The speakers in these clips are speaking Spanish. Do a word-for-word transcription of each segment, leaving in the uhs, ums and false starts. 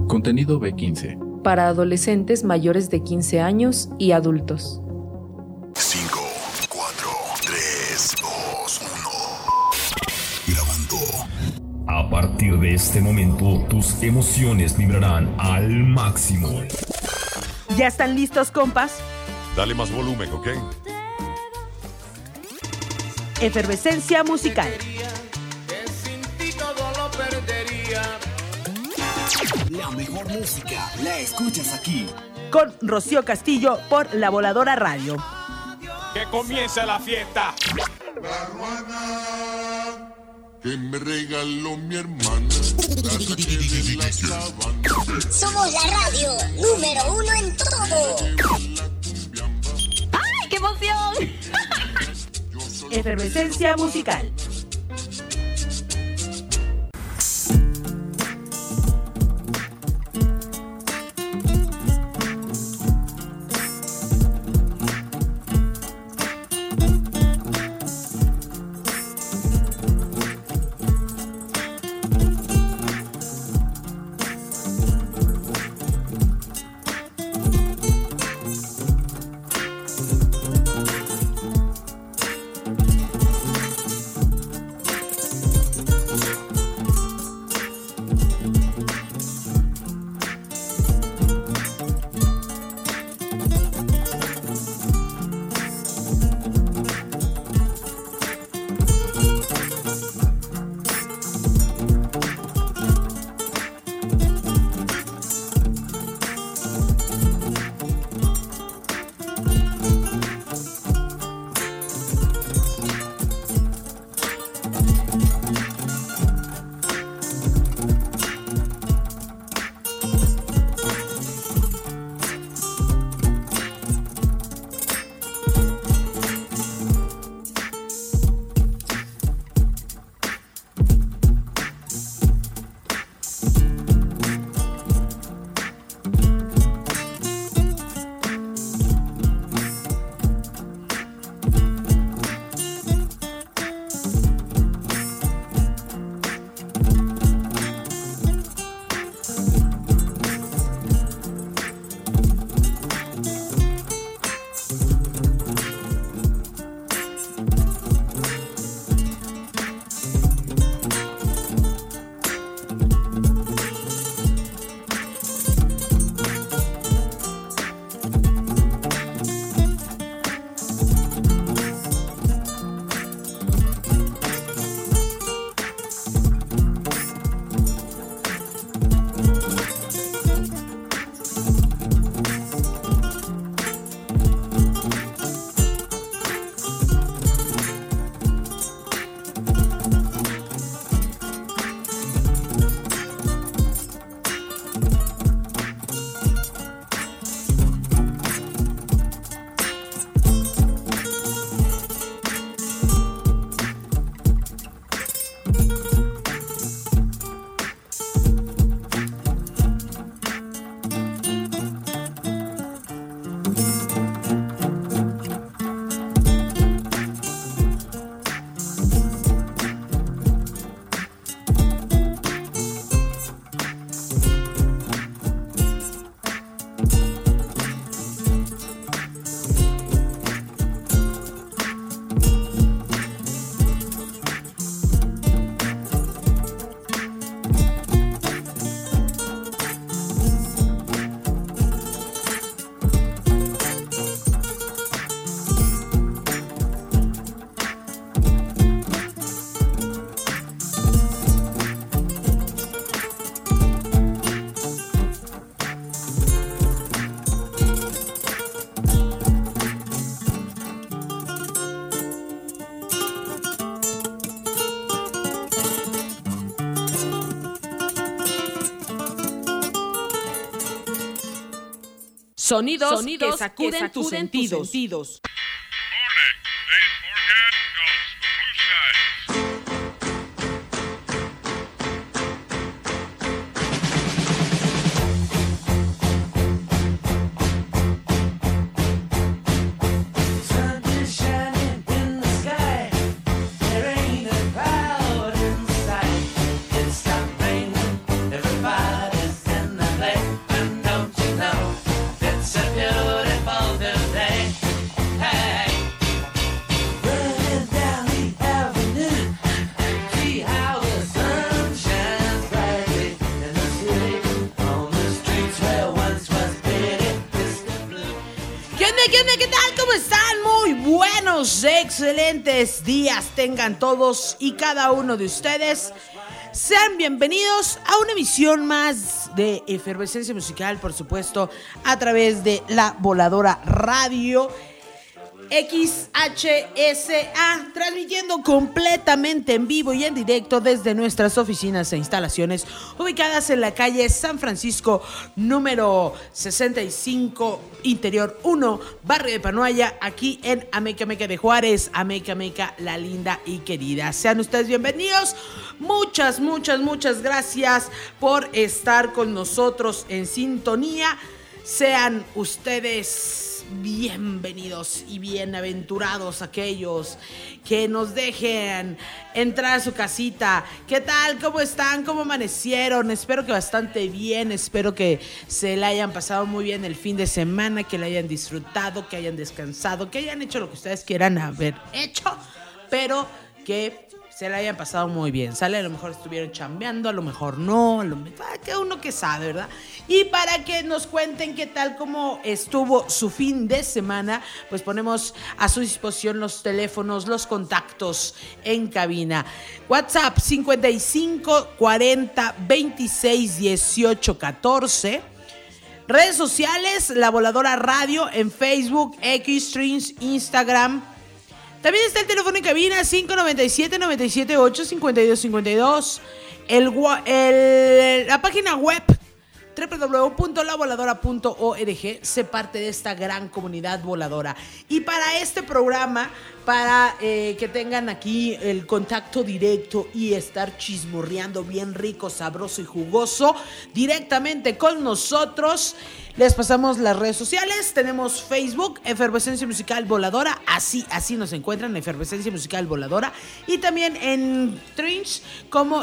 Contenido B quince. Para adolescentes mayores de quince años y adultos. cinco, cuatro, tres, dos, uno. Grabando. A partir de este momento, tus emociones vibrarán al máximo. ¿Ya están listos, compas? Dale más volumen, ¿ok? Efervescencia musical. La mejor música la escuchas aquí. Con Rocío Castillo por La Voladora Radio. ¡Que comience la fiesta! La ruana que me regaló mi hermana, la saqué de la sabana. Somos la radio número uno en todo. ¡Ay, qué emoción! Efervescencia musical. Sonidos, Sonidos que sacuden, que sacuden tus sentidos. Tus sentidos. Everybody's in the buenos, excelentes días tengan todos y cada uno de ustedes. Sean bienvenidos a una emisión más de Efervescencia Musical, por supuesto, a través de La Voladora Radio X H S A, transmitiendo completamente en vivo y en directo desde nuestras oficinas e instalaciones ubicadas en la calle San Francisco número sesenta y cinco, Interior uno, barrio de Panoaya, aquí en Amecameca de Juárez, Amecameca, la linda y querida. Sean ustedes bienvenidos. Muchas, muchas, muchas gracias por estar con nosotros en sintonía. Sean ustedes bienvenidos y bienaventurados aquellos que nos dejen entrar a su casita. ¿Qué tal? ¿Cómo están? ¿Cómo amanecieron? Espero que bastante bien, espero que se la hayan pasado muy bien el fin de semana, que la hayan disfrutado, que hayan descansado, que hayan hecho lo que ustedes quieran haber hecho, pero que se la hayan pasado muy bien, ¿sale? A lo mejor estuvieron chambeando, a lo mejor no, a lo mejor, que uno que sabe, ¿verdad? Y para que nos cuenten qué tal, cómo estuvo su fin de semana, pues ponemos a su disposición los teléfonos, los contactos en cabina. WhatsApp cincuenta y cinco cuarenta veintiséis dieciocho catorce. Redes sociales, La Voladora Radio en Facebook, X, Streams, Instagram. También está el teléfono en cabina cinco noventa y siete, noventa y siete, ocho, cincuenta y dos, cincuenta y dos. El, el, la página web doble u doble u doble u punto la voladora punto org se parte de esta gran comunidad voladora. Y para este programa, para eh, que tengan aquí el contacto directo y estar chismorreando bien rico, sabroso y jugoso directamente con nosotros, les pasamos las redes sociales. Tenemos Facebook, Efervescencia Musical Voladora, así, así nos encuentran, Efervescencia Musical Voladora. Y también en Twitch como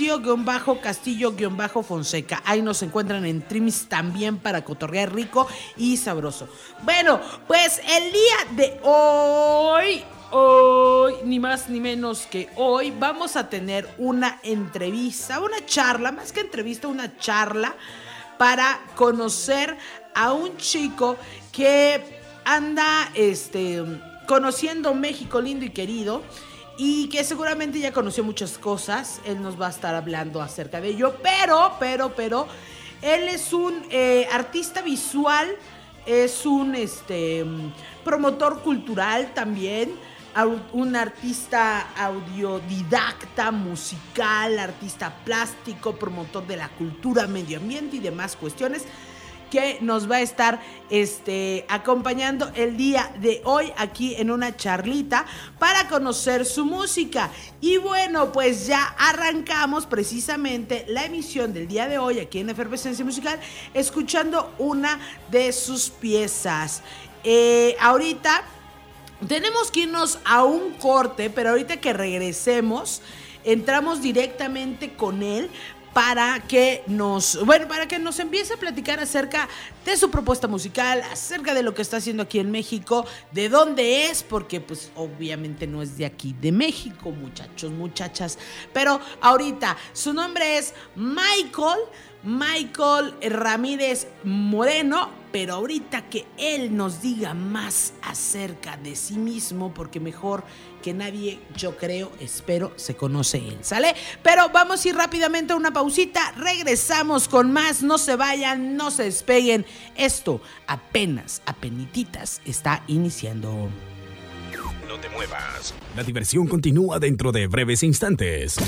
Rocío-Castillo-Fonseca. Ahí nos encuentran en Trims también para cotorrear rico y sabroso. Bueno, pues el día de hoy, hoy, ni más ni menos que hoy, vamos a tener una entrevista, una charla, más que entrevista, una charla para conocer a un chico que anda este, conociendo México lindo y querido y que seguramente ya conoció muchas cosas. Él nos va a estar hablando acerca de ello, pero, pero, pero, él es un eh, artista visual, es un este, promotor cultural también, un artista audiodidacta, musical, artista plástico, promotor de la cultura, medio ambiente y demás cuestiones, que nos va a estar este, acompañando el día de hoy aquí en una charlita para conocer su música. Y bueno, pues ya arrancamos precisamente la emisión del día de hoy aquí en Efervescencia Musical, escuchando una de sus piezas. Eh, ahorita tenemos que irnos a un corte, pero ahorita que regresemos, entramos directamente con él para que nos, bueno, para que nos empiece a platicar acerca de su propuesta musical, acerca de lo que está haciendo aquí en México, de dónde es, porque pues obviamente no es de aquí, de México, muchachos, muchachas. Pero ahorita, su nombre es Michael, Michael Ramírez Moreno, pero ahorita que él nos diga más acerca de sí mismo, porque mejor que nadie, yo creo, espero, se conoce él, ¿sale? Pero vamos a ir rápidamente a una pausita, regresamos con más, no se vayan, no se despeguen, esto apenas, apenititas, está iniciando. No te muevas, la diversión continúa dentro de breves instantes.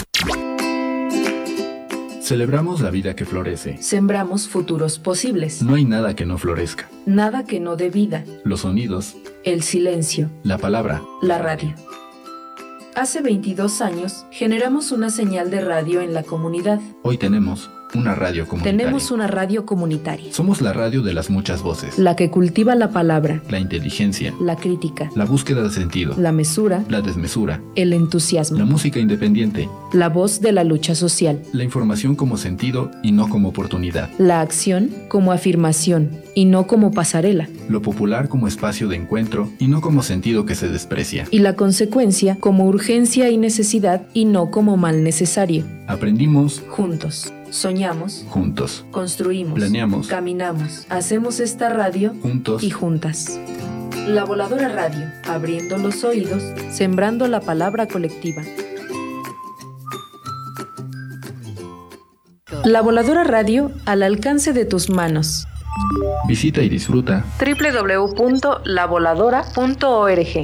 Celebramos la vida que florece. Sembramos futuros posibles. No hay nada que no florezca. Nada que no dé vida. Los sonidos. El silencio. La palabra. La radio. Hace veintidós años generamos una señal de radio en la comunidad. Hoy tenemos una radio comunitaria. Tenemos una radio comunitaria. Somos la radio de las muchas voces. La que cultiva la palabra. La inteligencia. La crítica. La búsqueda de sentido. La mesura. La desmesura. El entusiasmo. La música independiente. La voz de la lucha social. La información como sentido y no como oportunidad. La acción como afirmación y no como pasarela. Lo popular como espacio de encuentro y no como sentido que se desprecia. Y la consecuencia como urgencia y necesidad y no como mal necesario. Aprendimos juntos. Soñamos juntos. Construimos. Planeamos. Caminamos. Hacemos esta radio juntos y juntas. La Voladora Radio, abriendo los oídos, sembrando la palabra colectiva. La Voladora Radio, al alcance de tus manos. Visita y disfruta doble u doble u doble u punto la voladora punto org.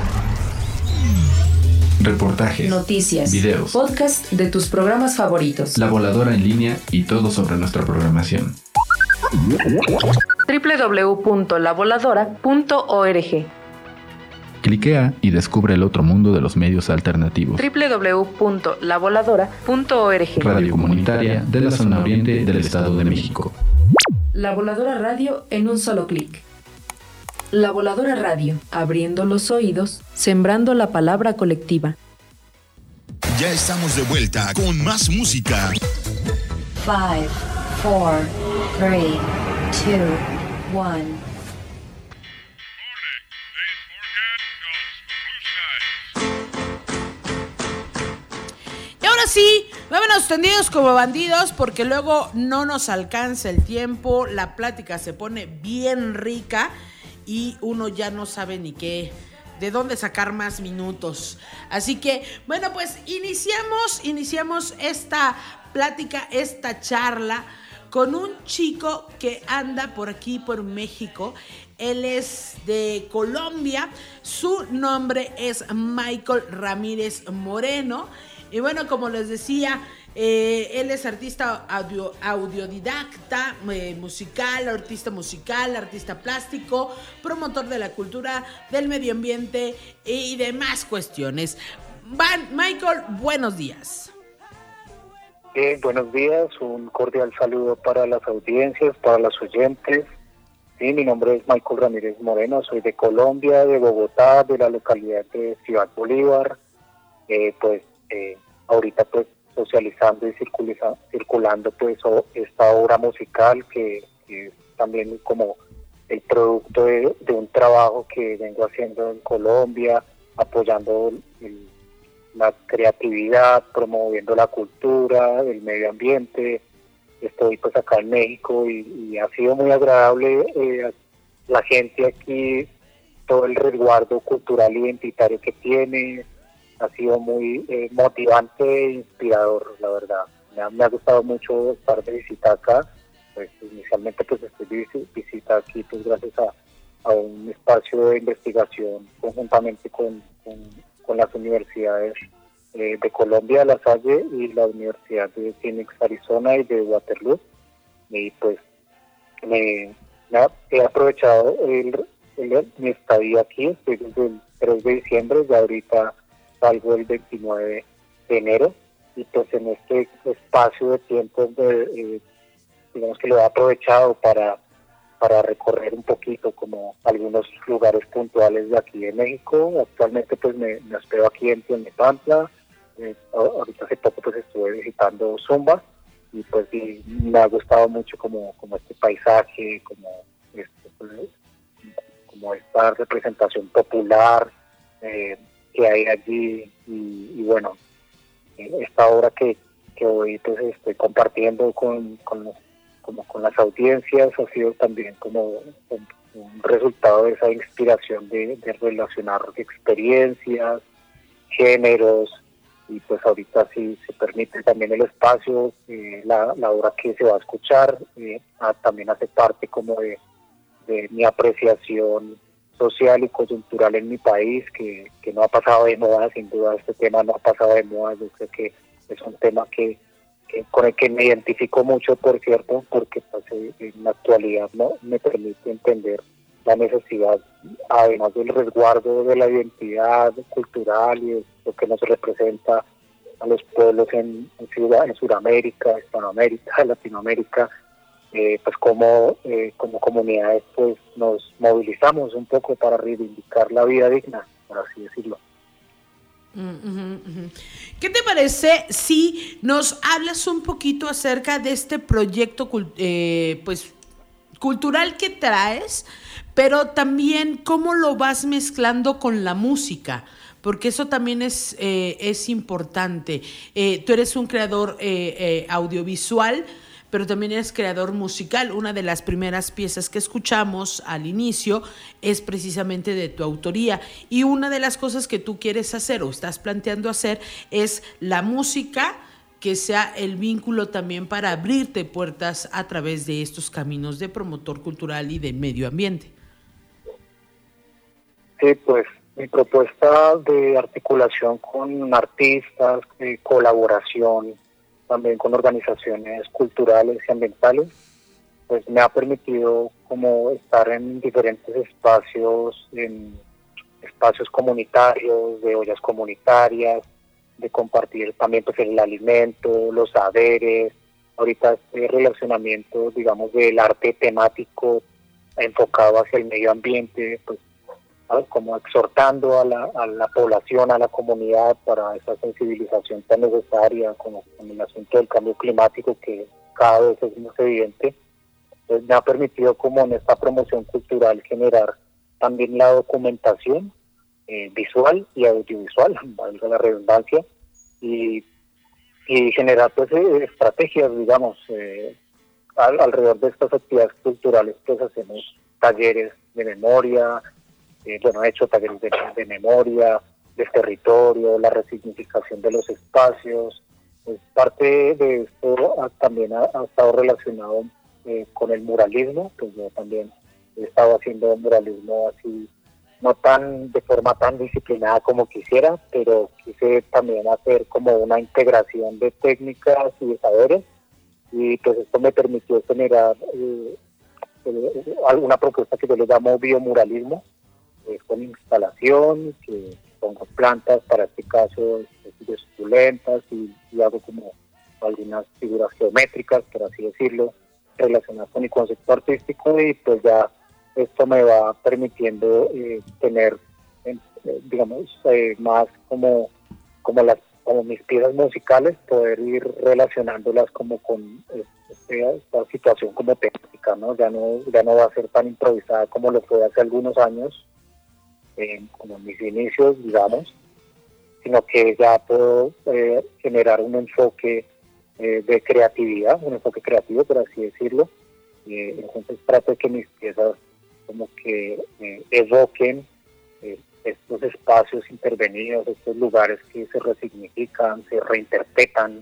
Reportajes, noticias, videos, podcast de tus programas favoritos. La Voladora en línea y todo sobre nuestra programación. doble u doble u doble u punto la voladora punto org. Cliquea y descubre el otro mundo de los medios alternativos. doble u doble u doble u punto la voladora punto org. Radio comunitaria de la zona oriente del Estado de México. La Voladora Radio en un solo clic. La Voladora Radio, abriendo los oídos, sembrando la palabra colectiva. Ya estamos de vuelta con más música. Five, four, three, two, one. Y ahora sí, vámonos tendidos como bandidos porque luego no nos alcanza el tiempo, la plática se pone bien rica y uno ya no sabe ni qué, de dónde sacar más minutos. Así que, bueno, pues iniciamos, iniciamos esta plática, esta charla con un chico que anda por aquí, por México. Él es de Colombia, su nombre es Michael Ramírez Moreno. Y bueno, como les decía, eh, él es artista audio, audiodidacta, eh, musical, artista musical, artista plástico, promotor de la cultura, del medio ambiente y demás cuestiones. Van, Michael, buenos días. Eh, buenos días, un cordial saludo para las audiencias, para los oyentes. Sí, mi nombre es Michael Ramírez Moreno, soy de Colombia, de Bogotá, de la localidad de Ciudad Bolívar. Eh, pues eh, ahorita pues socializando y circulando, circulando pues o, esta obra musical que, que es también como el producto de, de un trabajo que vengo haciendo en Colombia, apoyando el, la creatividad, promoviendo la cultura, el medio ambiente. Estoy pues acá en México y, y ha sido muy agradable eh, la gente aquí, todo el resguardo cultural identitario que tiene. Ha sido muy eh, motivante e inspirador, la verdad. Me ha, me ha gustado mucho estar de visita acá. Pues inicialmente pues estoy de visita aquí pues gracias a, a un espacio de investigación conjuntamente con, con, con las universidades eh, de Colombia, La Salle, y la Universidad de Phoenix, Arizona, y de Waterloo. Y pues me, me ha, he aprovechado el, el, mi estadía aquí. Estoy desde el tres de diciembre, ya ahorita salgo el veintinueve de enero, y pues en este espacio de tiempo de, eh, digamos que lo he aprovechado para para recorrer un poquito como algunos lugares puntuales de aquí de México. Actualmente pues me, me hospedo aquí en Tlalnepantla. Eh, ahorita hace poco pues estuve visitando Zumba y pues y me ha gustado mucho como, como este paisaje, como, este, pues, como esta representación popular eh, que hay allí, y, y bueno, esta obra que, que hoy pues estoy compartiendo con, con, como con las audiencias ha sido también como un, un resultado de esa inspiración de, de relacionar experiencias, géneros, y pues ahorita sí se permite también el espacio, eh, la, la obra que se va a escuchar eh, a, también hace parte como de, de mi apreciación social y coyuntural en mi país, que, que no ha pasado de moda. Sin duda este tema no ha pasado de moda. Yo creo que es un tema que, que con el que me identifico mucho, por cierto, porque pues, en la actualidad no me permite entender la necesidad, además del resguardo de la identidad cultural y lo que nos representa a los pueblos en, en, Ciudad, en Sudamérica, Hispanoamérica, Latinoamérica, eh, pues como, eh, como comunidades pues nos movilizamos un poco para reivindicar la vida digna, por así decirlo. ¿Qué te parece si nos hablas un poquito acerca de este proyecto eh, pues cultural que traes, pero también cómo lo vas mezclando con la música? Porque eso también es, eh, es importante. Eh, tú eres un creador eh, eh, audiovisual, pero también eres creador musical. Una de las primeras piezas que escuchamos al inicio es precisamente de tu autoría, y una de las cosas que tú quieres hacer o estás planteando hacer es la música que sea el vínculo también para abrirte puertas a través de estos caminos de promotor cultural y de medio ambiente. Sí, pues mi propuesta de articulación con artistas, de colaboración también con organizaciones culturales y ambientales, pues me ha permitido como estar en diferentes espacios, en espacios comunitarios, de ollas comunitarias, de compartir también pues el alimento, los saberes, ahorita este relacionamiento, digamos, del arte temático enfocado hacia el medio ambiente, pues ¿sabes? Como exhortando a la, a la población, a la comunidad para esa sensibilización tan necesaria como con el asunto del cambio climático que cada vez es más evidente. Entonces me ha permitido como en esta promoción cultural generar también la documentación eh, visual y audiovisual, valga la redundancia, y, y generar pues eh, estrategias, digamos, eh, al, alrededor de estas actividades culturales. Pues hacemos talleres de memoria, eh, bueno, he hecho talleres de, de memoria, del territorio, la resignificación de los espacios. Pues parte de esto ha, también ha, ha estado relacionado eh, con el muralismo, pues yo también he estado haciendo muralismo así, no tan de forma tan disciplinada como quisiera, pero quise también hacer como una integración de técnicas y de saberes, y pues esto me permitió generar eh, eh, alguna propuesta que yo le llamo biomuralismo, eh, con instalación, que pongo plantas, para este caso de suculentas, y, y hago como algunas figuras geométricas, por así decirlo, relacionadas con mi concepto artístico, y pues ya esto me va permitiendo eh, tener, eh, digamos, eh, más como, como, las, como mis piezas musicales, poder ir relacionándolas como con este, esta situación como técnica, ¿no? Ya no ya no va a ser tan improvisada como lo fue hace algunos años, eh, como en mis inicios, digamos, sino que ya puedo eh, generar un enfoque eh, de creatividad, un enfoque creativo, por así decirlo. Eh, entonces trato de que mis piezas como que eh, evoquen eh, estos espacios intervenidos, estos lugares que se resignifican, se reinterpretan,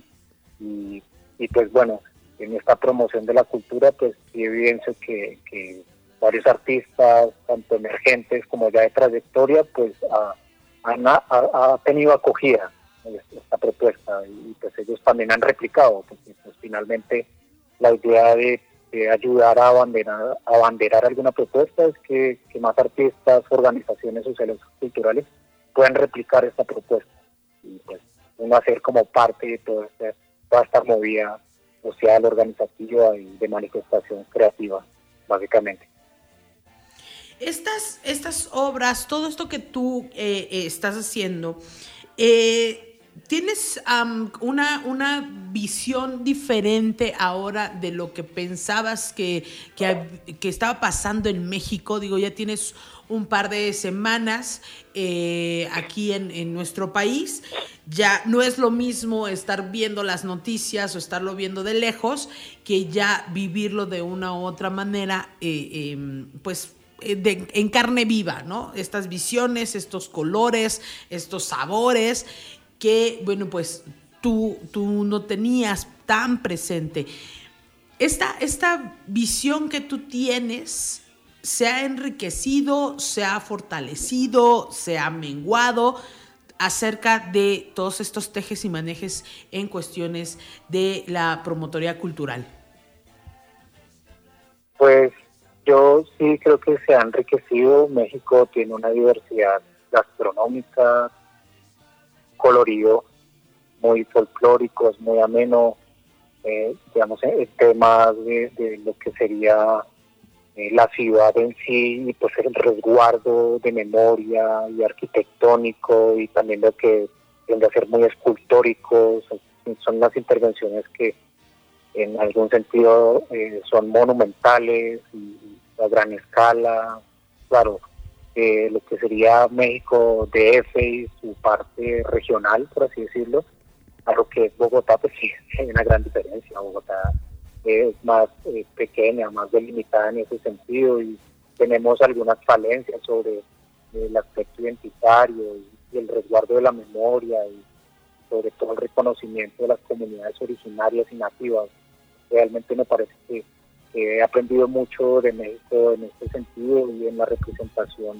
y, y pues bueno, en esta promoción de la cultura pues sí evidencio que, que varios artistas, tanto emergentes como ya de trayectoria, pues ha, han, ha, ha tenido acogida esta propuesta, y pues ellos también han replicado, porque pues finalmente la idea de Eh, ayudar a abanderar, a abanderar alguna propuesta es que, que más artistas, organizaciones sociales y culturales puedan replicar esta propuesta, y pues uno hacer como parte de toda esta, toda esta movida social, organizativa y de manifestación creativa, básicamente. Estas, estas obras, todo esto que tú eh, eh, estás haciendo, eh, ¿tienes um, una, una visión diferente ahora de lo que pensabas que, que, que estaba pasando en México? Digo, ya tienes un par de semanas eh, aquí en, en nuestro país. Ya no es lo mismo estar viendo las noticias o estarlo viendo de lejos que ya vivirlo de una u otra manera, eh, eh, pues de, en carne viva, ¿no? Estas visiones, estos colores, estos sabores que, bueno, pues tú, tú no tenías tan presente. Esta, esta visión que tú tienes se ha enriquecido, se ha fortalecido, se ha menguado acerca de todos estos tejes y manejes en cuestiones de la promotoría cultural. Pues yo sí creo que se ha enriquecido. México tiene una diversidad gastronómica, colorido, muy folclórico, es muy ameno, eh, digamos, el tema de, de lo que sería eh, la ciudad en sí, y pues el resguardo de memoria y arquitectónico, y también lo que tiende a ser muy escultórico, son, son las intervenciones que en algún sentido eh, son monumentales y, y a gran escala, claro. Eh, lo que sería México D F y su parte regional, por así decirlo, a lo que es Bogotá, pues sí, hay una gran diferencia. Bogotá es más eh, pequeña, más delimitada en ese sentido, y tenemos algunas falencias sobre eh, el aspecto identitario y, y el resguardo de la memoria, y sobre todo el reconocimiento de las comunidades originarias y nativas. Realmente me parece que, que he aprendido mucho de México en este sentido, y en la representación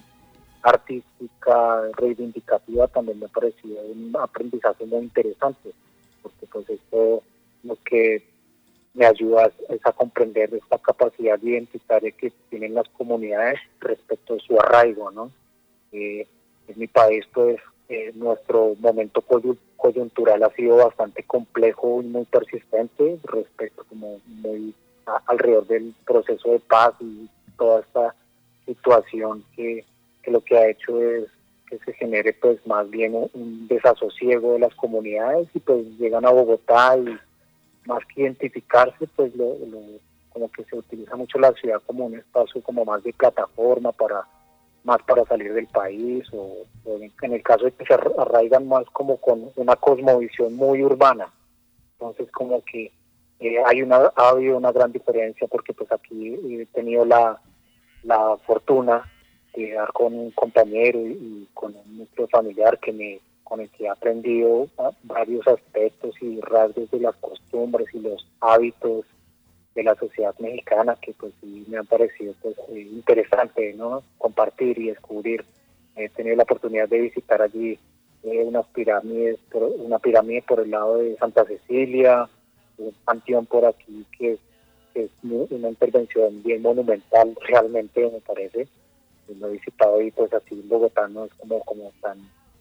artística reivindicativa también me ha parecido un aprendizaje muy interesante, porque pues esto lo que me ayuda es a comprender esta capacidad identitaria que tienen las comunidades respecto a su arraigo, ¿no? Eh, en mi país, pues, eh, nuestro momento coyuntural ha sido bastante complejo y muy persistente respecto, como muy a, alrededor del proceso de paz y toda esta situación que, que lo que ha hecho es que se genere, pues, más bien un, un desasosiego de las comunidades, y pues llegan a Bogotá y más que identificarse, pues lo, lo, como que se utiliza mucho la ciudad como un espacio como más de plataforma para más para salir del país, o, o en el caso de que se arraigan más como con una cosmovisión muy urbana. Entonces como que eh, hay una ha habido una gran diferencia, porque pues aquí he tenido la, la fortuna de dar con un compañero y, y con un núcleo familiar que me con el que he aprendido varios aspectos y rasgos de las costumbres y los hábitos de la sociedad mexicana, que pues sí me han parecido pues interesante, ¿no? Compartir y descubrir. He tenido la oportunidad de visitar allí eh, unas pirámides, por, una pirámide por el lado de Santa Cecilia, un panteón por aquí que es, que es una intervención bien monumental, realmente me parece. Lo he visitado, y pues así en Bogotá no es como, como tan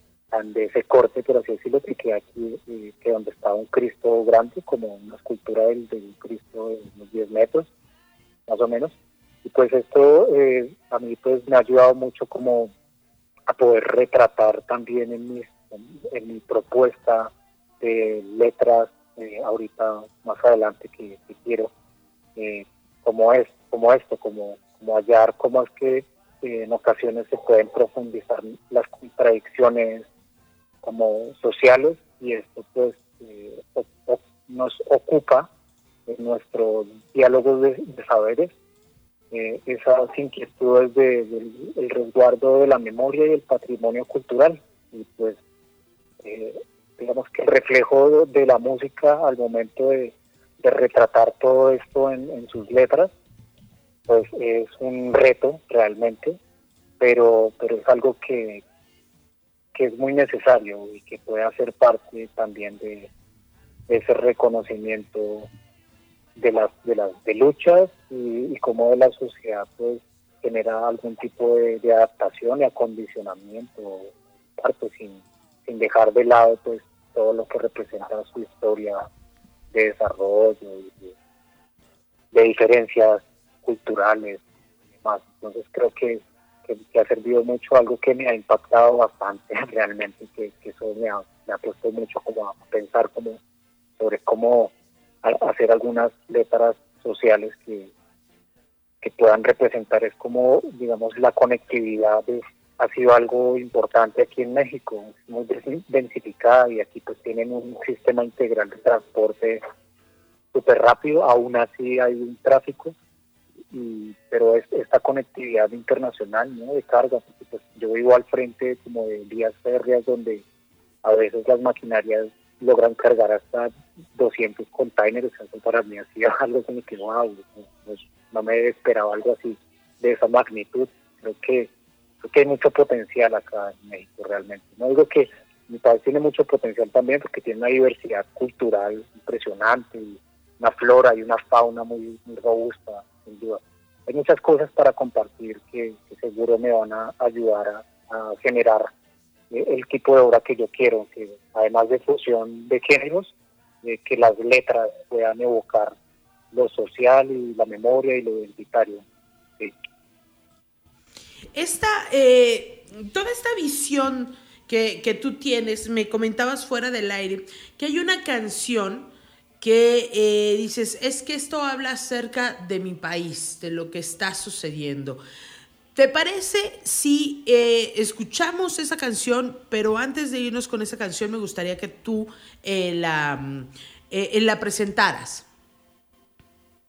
de ese corte, pero así decirlo, que queda aquí, eh, que donde estaba un Cristo grande, como una escultura del, del Cristo de unos diez metros, más o menos. Y pues esto eh, a mí pues me ha ayudado mucho como a poder retratar también en, mis, en, en mi propuesta de letras, eh, ahorita más adelante que, que quiero, eh, como, es, como esto, como, como hallar cómo es que eh, en ocasiones se pueden profundizar las contradicciones como sociales, y esto pues eh, o, o, nos ocupa en nuestro diálogo de, de saberes, eh, esas inquietudes de, de, del resguardo de la memoria y el patrimonio cultural, y pues eh, digamos que el reflejo de, de la música al momento de, de retratar todo esto en, en sus letras, pues es un reto realmente, pero pero es algo que que es muy necesario y que puede hacer parte también de, de ese reconocimiento de las de las de luchas, y, y cómo de la sociedad pues genera algún tipo de, de adaptación y acondicionamiento, parte sin, sin dejar de lado pues todo lo que representa su historia de desarrollo y de, de diferencias culturales y demás. Entonces creo que Que, que ha servido mucho, algo que me ha impactado bastante realmente, que, que eso me ha, me ha puesto mucho como a pensar como sobre cómo a, hacer algunas letras sociales que, que puedan representar, es como, digamos, la conectividad es, ha sido algo importante aquí en México, es muy densificada, y aquí pues tienen un sistema integral de transporte súper rápido, aún así hay un tráfico. Y, pero es, esta conectividad internacional, ¿no?, de carga, porque pues yo vivo al frente como de vías férreas donde a veces las maquinarias logran cargar hasta doscientos containers. Eso para mí ha sido algo como que wow, no, no me esperaba algo así de esa magnitud. Creo que creo que hay mucho potencial acá en México realmente. No digo que mi país tiene mucho potencial también, porque tiene una diversidad cultural impresionante, y una flora y una fauna muy, muy robusta, sin duda. Hay muchas cosas para compartir que, que seguro me van a ayudar a, a generar el tipo de obra que yo quiero, que además de fusión de géneros, eh, que las letras puedan evocar lo social y la memoria y lo identitario. Sí. Esta, eh, toda esta visión que, que tú tienes, me comentabas fuera del aire, que hay una canción que eh, dices, es que esto habla acerca de mi país, de lo que está sucediendo. ¿Te parece si eh, escuchamos esa canción? Pero antes de irnos con esa canción, me gustaría que tú eh, la, eh, la presentaras.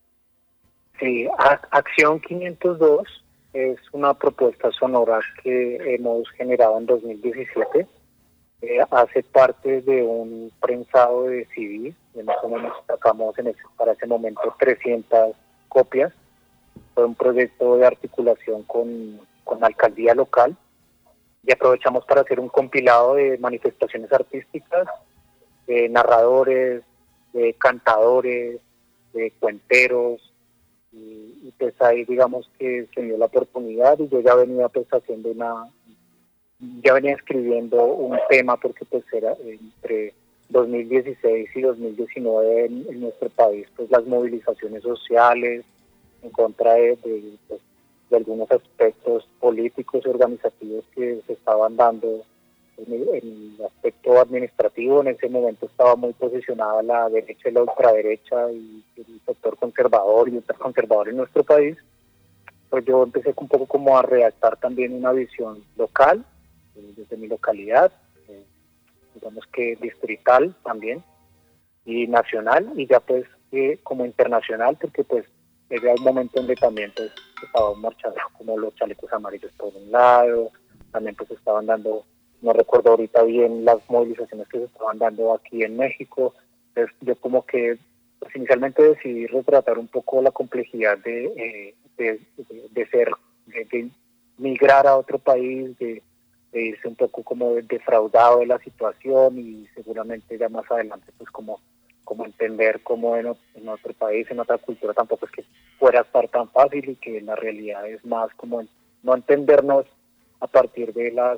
Sí, Acción quinientos dos es una propuesta sonora que hemos generado en dos mil diecisiete. Eh, hace parte de un prensado de C D, de más o menos sacamos en ese, para ese momento trescientas copias. Fue un proyecto de articulación con, con la alcaldía local y aprovechamos para hacer un compilado de manifestaciones artísticas, de narradores, de cantadores, de cuenteros, y, y pues ahí digamos que se dio la oportunidad y yo ya venía pues haciendo una, ya venía escribiendo un tema porque pues era entre dos mil dieciséis y dos mil diecinueve en, en nuestro país, pues las movilizaciones sociales en contra de, de, pues, de algunos aspectos políticos y organizativos que se estaban dando. En el, en el aspecto administrativo en ese momento estaba muy posicionada la derecha y la ultraderecha y el sector conservador y ultraconservador en nuestro país. Pues yo empecé un poco como a redactar también una visión local, eh, desde mi localidad, eh, digamos que distrital también, y nacional, y ya pues eh, como internacional, porque pues llega un momento donde también pues estaban marchando como los chalecos amarillos por un lado, también pues estaban dando, no recuerdo ahorita bien las movilizaciones que se estaban dando aquí en México. Entonces yo como que pues inicialmente decidí retratar un poco la complejidad de, eh, de, de, de ser, de, de migrar a otro país, de, de irse un poco como defraudado de la situación y seguramente ya más adelante pues como, como entender cómo en, en otro país, en otra cultura tampoco es que fuera a estar tan fácil y que la realidad es más como el, no entendernos a partir de las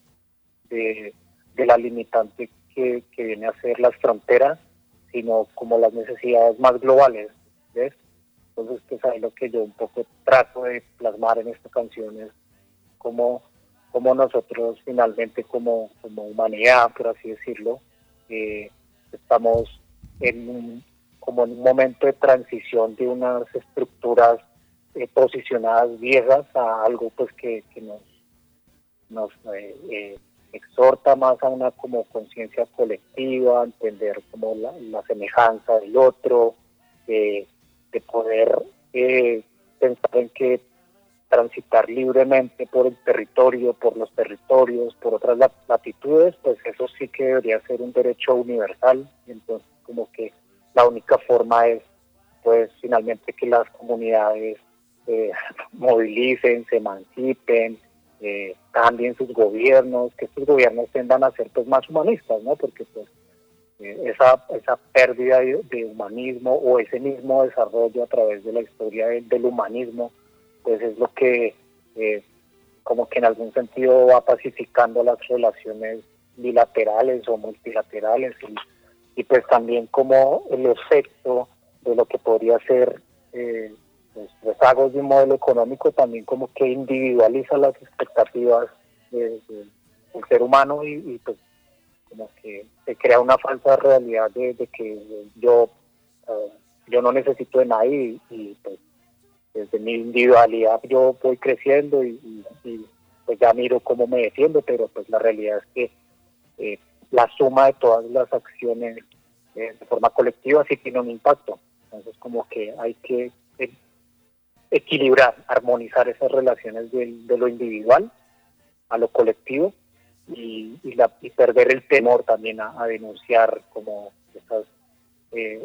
De, de la limitante que, que viene a ser las fronteras, sino como las necesidades más globales, ¿ves? Entonces, pues ahí lo que yo un poco trato de plasmar en esta canción es cómo, cómo nosotros finalmente como, como humanidad, por así decirlo, eh, estamos en un, como en un momento de transición de unas estructuras eh, posicionadas viejas a algo pues que, que nos, nos eh, eh, exhorta más a una como conciencia colectiva, entender como la, la semejanza del otro, eh, de poder eh, pensar en que transitar libremente por el territorio, por los territorios, por otras latitudes, pues eso sí que debería ser un derecho universal. Entonces como que la única forma es pues finalmente que las comunidades eh, movilicen, se emancipen, Eh, cambien sus gobiernos, que estos gobiernos tendan a ser pues más humanistas, ¿no? Porque pues eh, esa esa pérdida de, de humanismo o ese mismo desarrollo a través de la historia de, del humanismo, pues es lo que eh, como que en algún sentido va pacificando las relaciones bilaterales o multilaterales y, y pues también como el efecto de lo que podría ser eh, los rezagos de un modelo económico también como que individualiza las expectativas de, de, del ser humano y, y pues como que se crea una falsa realidad de, de que yo uh, yo no necesito de nadie y, y pues desde mi individualidad yo voy creciendo y, y, y pues ya miro cómo me defiendo, pero pues la realidad es que eh, la suma de todas las acciones eh, de forma colectiva sí tiene un impacto. Entonces como que hay que eh, equilibrar, armonizar esas relaciones de, de lo individual a lo colectivo y, y, la, y perder el temor también a, a denunciar como estas eh,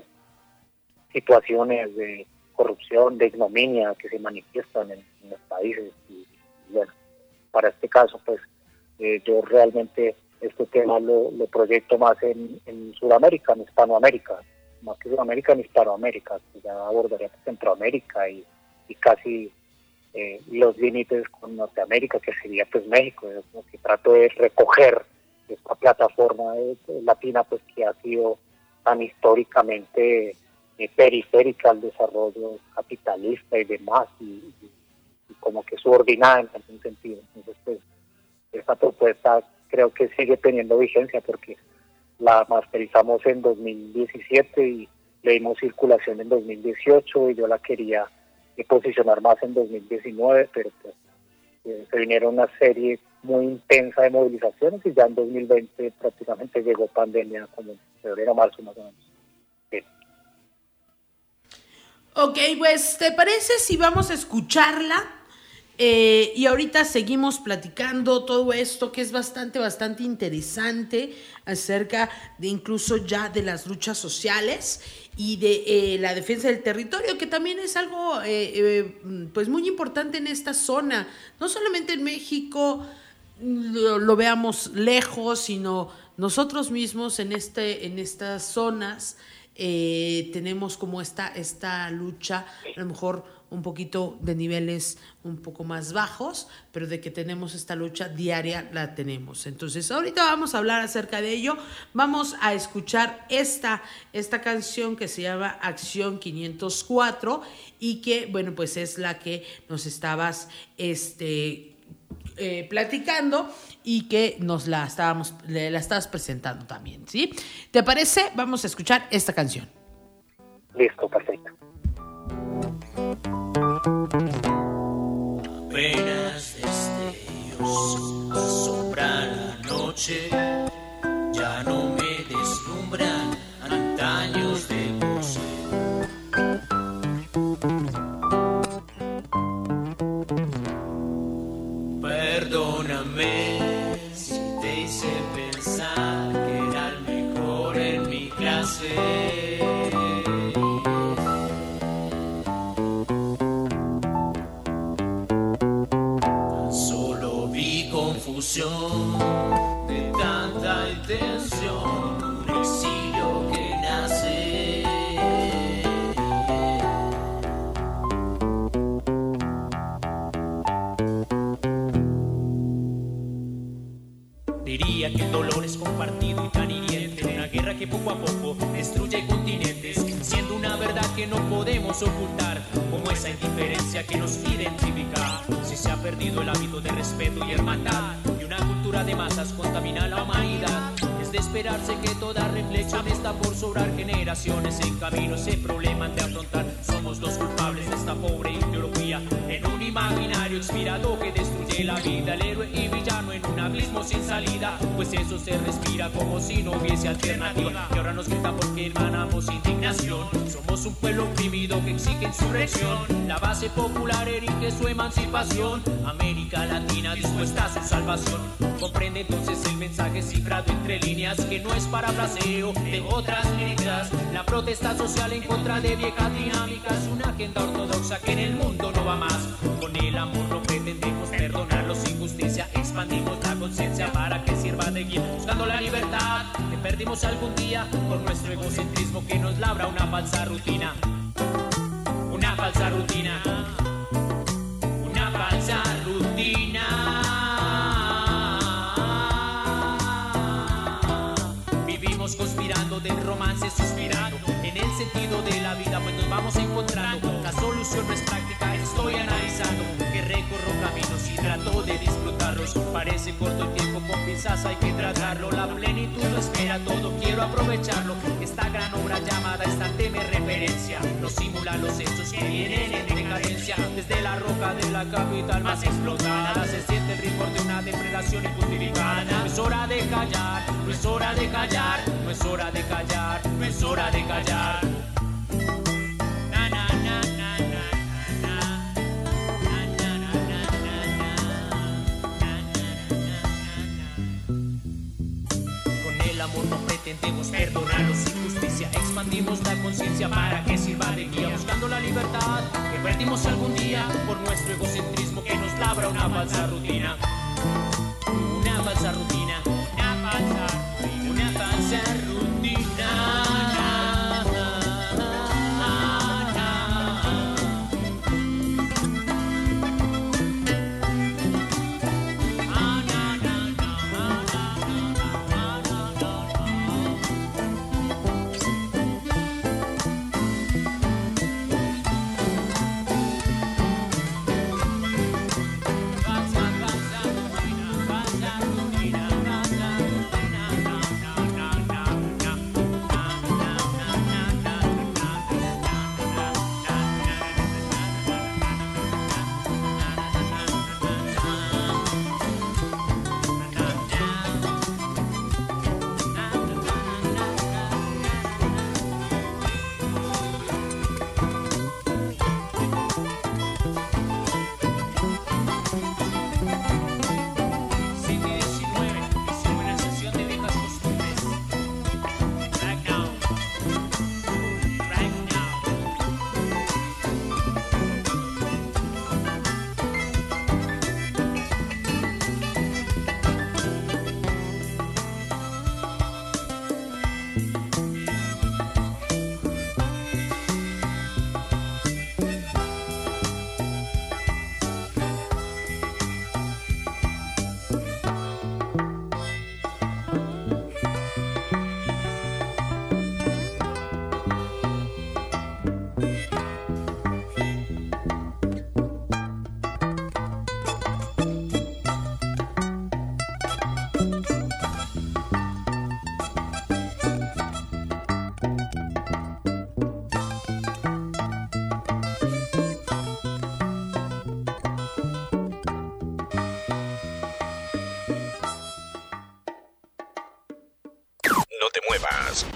situaciones de corrupción, de ignominia que se manifiestan en, en los países. Y, y bueno, para este caso, pues eh, yo realmente este tema lo, lo proyecto más en, en Sudamérica, en Hispanoamérica, más que Sudamérica, en Hispanoamérica, que ya abordaría Centroamérica y y casi eh, los límites con Norteamérica, que sería pues México. Es como que trato de recoger esta plataforma de, de latina pues que ha sido tan históricamente eh, periférica al desarrollo capitalista y demás, y, y, y como que subordinada en algún sentido. Entonces pues esta propuesta creo que sigue teniendo vigencia porque la masterizamos en dos mil diecisiete y le dimos circulación en dos mil dieciocho y yo la quería de posicionar más en dos mil diecinueve, pero pues eh, se vinieron una serie muy intensa de movilizaciones y ya en dos mil veinte prácticamente llegó pandemia como en febrero, marzo más o menos. Sí. Ok, pues, ¿te parece si vamos a escucharla? Eh, y ahorita seguimos platicando todo esto que es bastante, bastante interesante acerca de incluso ya de las luchas sociales y de eh, la defensa del territorio, que también es algo eh, eh, pues muy importante en esta zona, no solamente en México lo, lo veamos lejos, sino nosotros mismos en, este, en estas zonas eh, tenemos como esta, esta lucha, a lo mejor un poquito de niveles un poco más bajos, pero de que tenemos esta lucha diaria la tenemos. Entonces ahorita vamos a hablar acerca de ello. Vamos a escuchar esta, esta canción que se llama Acción quinientos cuatro y que, bueno, pues es la que nos estabas este, eh, platicando y que nos la estábamos, la estabas presentando también, ¿sí? ¿Te parece? Vamos a escuchar esta canción. Listo, perfecto. Apenas destellos asombran la noche, ya no me deslumbran antaños de goce. Perdóname si te hice pensar que era el mejor en mi clase. De tanta intención, un exilio que nace. Diría que el dolor es compartido y tan hiriente, una guerra que poco a poco destruye continentes, siendo una verdad que no podemos ocultar, como esa indiferencia que nos identifica. Si se ha perdido el hábito de respeto y hermandad, una cultura de masas contamina la humanidad. Es de esperarse que toda reflexión está por sobrar. Generaciones en camino ese problema han de afrontar. Somos los culpables de esta pobre ideología, en un imaginario expirado que destruye la vida. El héroe y villano en un abismo sin salida, pues eso se respira como si no hubiese alternativa. Y ahora nos gritan porque emanamos indignación. Somos un pueblo oprimido que exige insurrección. La base popular erige su emancipación. América Latina dispuesta a su salvación. Comprende entonces el mensaje cifrado entre líneas, que no es parafraseo de otras líricas. La protesta social en contra de viejas dinámicas, una agenda ortodoxa que en el mundo no va más. Con el amor no pretendemos perdonarlo sin justicia, expandimos la conciencia para que sirva de guía, buscando la libertad que perdimos algún día por nuestro egocentrismo que nos labra una falsa rutina. Una falsa rutina. Una falsa rutina. Conspirando del romance, suspirando en el sentido de la vida, pues nos vamos encontrando. La solución no es práctica, estoy analizando que recorro caminos y trato de disfrutarlos. Parece corto el tiempo, con pinzas hay que tratarlo. La plenitud lo espera todo, quiero aprovecharlo. Esta gran obra llamada instante me referencia, no simula los hechos que vienen en decadencia. Desde la roca de la capital más explotada se siente el rigor de una depredación injustificada. No es hora de callar, no es hora de callar, no es hora de callar, no es hora de callar. Na, na, na, na, na, na. Na, na, na, na, na, na. Con el amor no pretendemos perdonarlos sin justicia, expandimos la conciencia para que sirva de guía, buscando la libertad que perdimos algún día por nuestro egocentrismo que nos labra una falsa rutina. Una falsa rutina, una falsa rutina, una falsa rutina.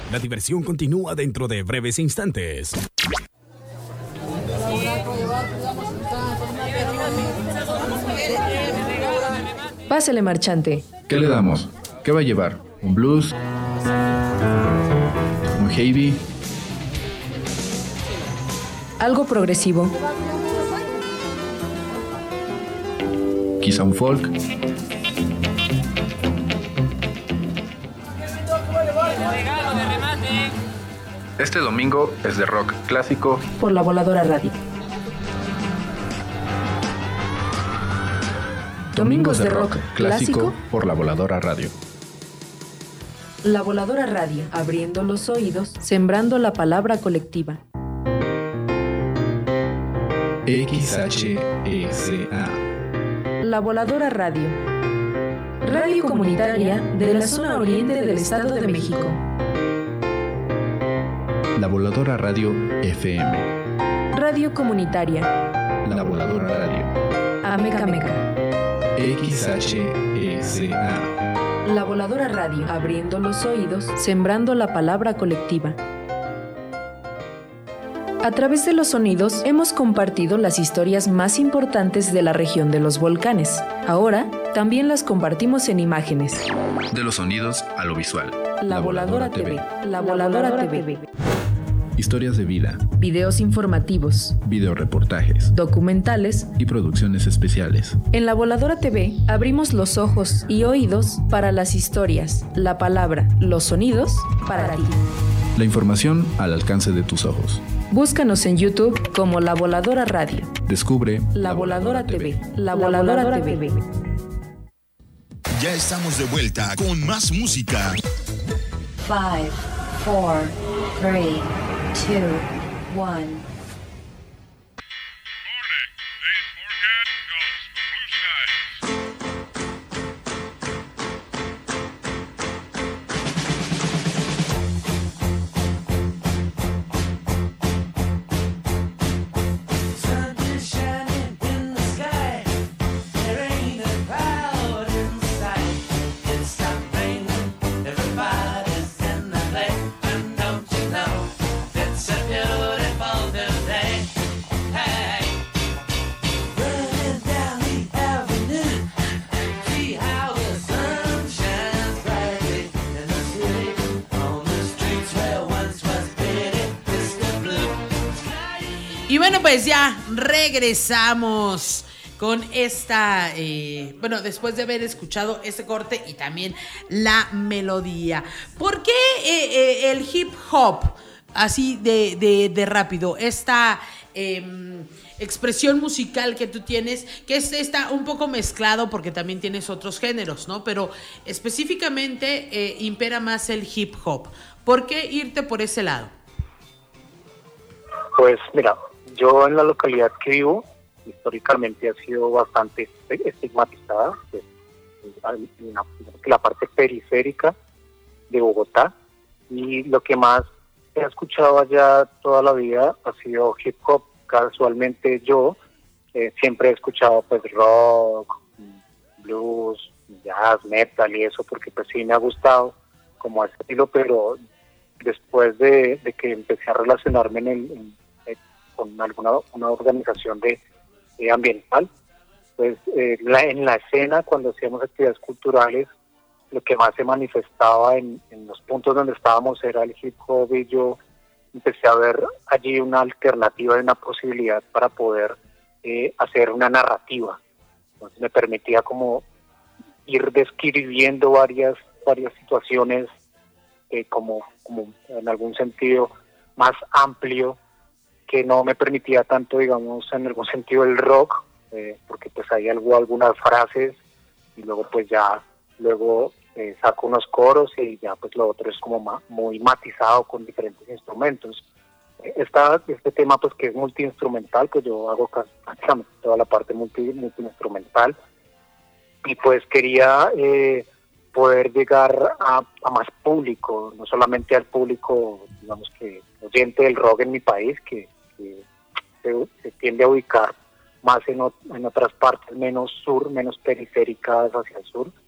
La diversión continúa dentro de breves instantes. Pásele, marchante. ¿Qué le damos? ¿Qué va a llevar? ¿Un blues? ¿Un heavy? Algo progresivo. ¿Quizá un folk? Este domingo es de rock clásico por La Voladora Radio. Domingos de rock clásico por La Voladora Radio. La Voladora Radio, abriendo los oídos, sembrando la palabra colectiva. X H E C A. La Voladora Radio. Radio comunitaria de la zona oriente del Estado de México. La Voladora Radio F M. Radio comunitaria. La Voladora Radio. Ameca Meca. X H E C A. La Voladora Radio, abriendo los oídos, sembrando la palabra colectiva. A través de los sonidos hemos compartido las historias más importantes de la región de los volcanes. Ahora también las compartimos en imágenes. De los sonidos a lo visual. La, la Voladora, Voladora T V. T V. La Voladora, Voladora T V. T V. Historias de vida. Videos informativos. Videoreportajes. Documentales. Y producciones especiales. En La Voladora T V abrimos los ojos y oídos para las historias, la palabra, los sonidos para ti. La información al alcance de tus ojos. Búscanos en YouTube como La Voladora Radio. Descubre La, la Voladora, Voladora T V. T V. La Voladora, Voladora T V. T V. Ya estamos de vuelta con más música. Five, four, three, two, one. Y bueno, pues ya regresamos con esta, eh, bueno, después de haber escuchado este corte y también la melodía. ¿Por qué eh, eh, el hip hop, así de, de, de rápido, esta eh, expresión musical que tú tienes, que es, está un poco mezclado porque también tienes otros géneros, ¿no? Pero específicamente eh, impera más el hip hop. ¿Por qué irte por ese lado? Pues mira, yo en la localidad que vivo, históricamente ha sido bastante estigmatizada, pues, en la, la parte periférica de Bogotá, y lo que más he escuchado allá toda la vida ha sido hip hop. Casualmente yo eh, siempre he escuchado pues rock, blues, jazz, metal y eso, porque pues sí me ha gustado como ese estilo, pero después de, de que empecé a relacionarme en el, en, con alguna una organización de eh, ambiental, pues eh, la, en la escena, cuando hacíamos actividades culturales, lo que más se manifestaba en, en los puntos donde estábamos era el hip hop, y yo empecé a ver allí una alternativa y una posibilidad para poder eh, hacer una narrativa. Entonces me permitía como ir describiendo varias varias situaciones eh, como, como en algún sentido más amplio, que no me permitía tanto, digamos, en algún sentido el rock, eh, porque pues hay algo, algunas frases, y luego pues ya, luego eh, saco unos coros y ya pues lo otro es como ma- muy matizado con diferentes instrumentos. Esta, este tema pues que es multiinstrumental, pues yo hago casi toda la parte multi, multiinstrumental, y pues quería eh, poder llegar a, a más público, no solamente al público, digamos que oyente del rock en mi país, que que se, se tiende a ubicar más en, o, en otras partes menos sur, menos periféricas hacia el sur,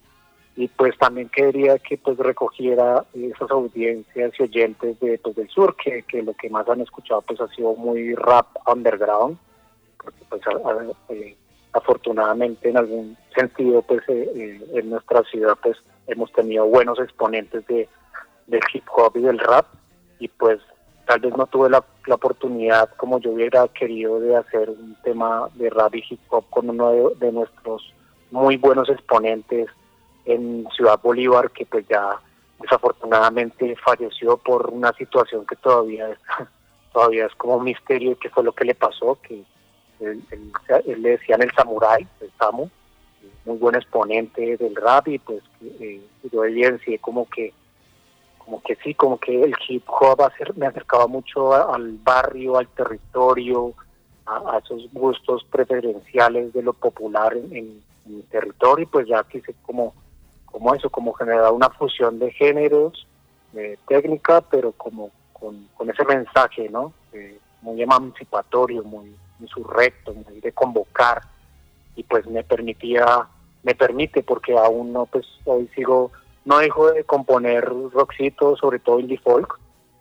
y pues también quería que pues recogiera esas audiencias y oyentes de, pues, del sur, que, que lo que más han escuchado pues ha sido muy rap underground, porque pues a, a, eh, afortunadamente en algún sentido pues eh, eh, en nuestra ciudad pues hemos tenido buenos exponentes de del hip hop y del rap, y pues tal vez no tuve la, la oportunidad como yo hubiera querido de hacer un tema de rap y hip hop con uno de, de nuestros muy buenos exponentes en Ciudad Bolívar, que pues ya desafortunadamente falleció por una situación que todavía es, todavía es como un misterio qué fue lo que le pasó, que él, él, él le decían el samurái, el Samu, muy buen exponente del rap, y pues eh, yo evidencié como que como que sí, como que el hip hop hacer, me acercaba mucho a, al barrio, al territorio, a, a esos gustos preferenciales de lo popular en, en, en mi territorio, y pues ya quise como como eso, como generar una fusión de géneros, de técnica, pero como con, con ese mensaje, ¿no? Eh, muy emancipatorio, muy insurrecto, muy de convocar, y pues me permitía, me permite, porque aún no, pues hoy sigo, no dejo de componer rockcito, sobre todo indie folk.